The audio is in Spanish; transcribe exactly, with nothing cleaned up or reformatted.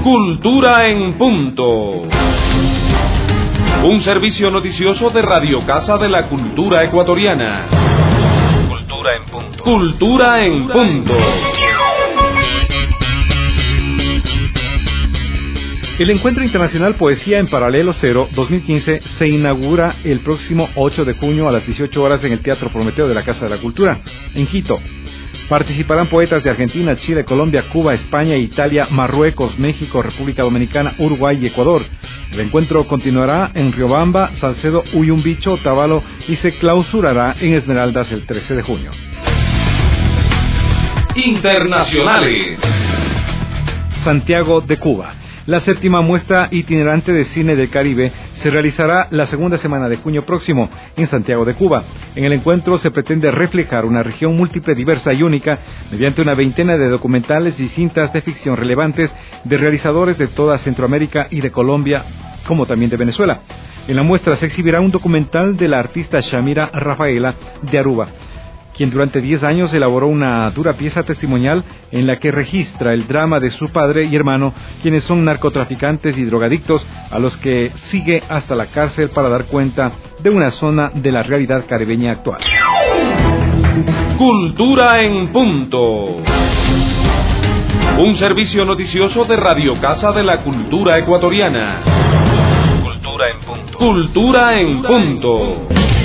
Cultura en punto. Un servicio noticioso de Radio Casa de la Cultura Ecuatoriana. Cultura en punto. Cultura en punto. El Encuentro Internacional Poesía en Paralelo Cero dos mil quince se inaugura el próximo ocho de junio a las dieciocho horas en el Teatro Prometeo de la Casa de la Cultura, en Quito. Participarán poetas de Argentina, Chile, Colombia, Cuba, España, Italia, Marruecos, México, República Dominicana, Uruguay y Ecuador. El encuentro continuará en Riobamba, Salcedo, Uyumbicho, Otavalo y se clausurará en Esmeraldas el trece de junio. Internacionales. Santiago de Cuba. La séptima muestra itinerante de cine del Caribe se realizará la segunda semana de junio próximo en Santiago de Cuba. En el encuentro se pretende reflejar una región múltiple, diversa y única mediante una veintena de documentales y cintas de ficción relevantes de realizadores de toda Centroamérica y de Colombia, como también de Venezuela. En la muestra se exhibirá un documental de la artista Shamira Rafaela de Aruba, quien durante diez años elaboró una dura pieza testimonial en la que registra el drama de su padre y hermano, quienes son narcotraficantes y drogadictos, a los que sigue hasta la cárcel para dar cuenta de una zona de la realidad caribeña actual. Cultura en punto. Un servicio noticioso de Radio Casa de la Cultura Ecuatoriana. Cultura en punto. Cultura en punto.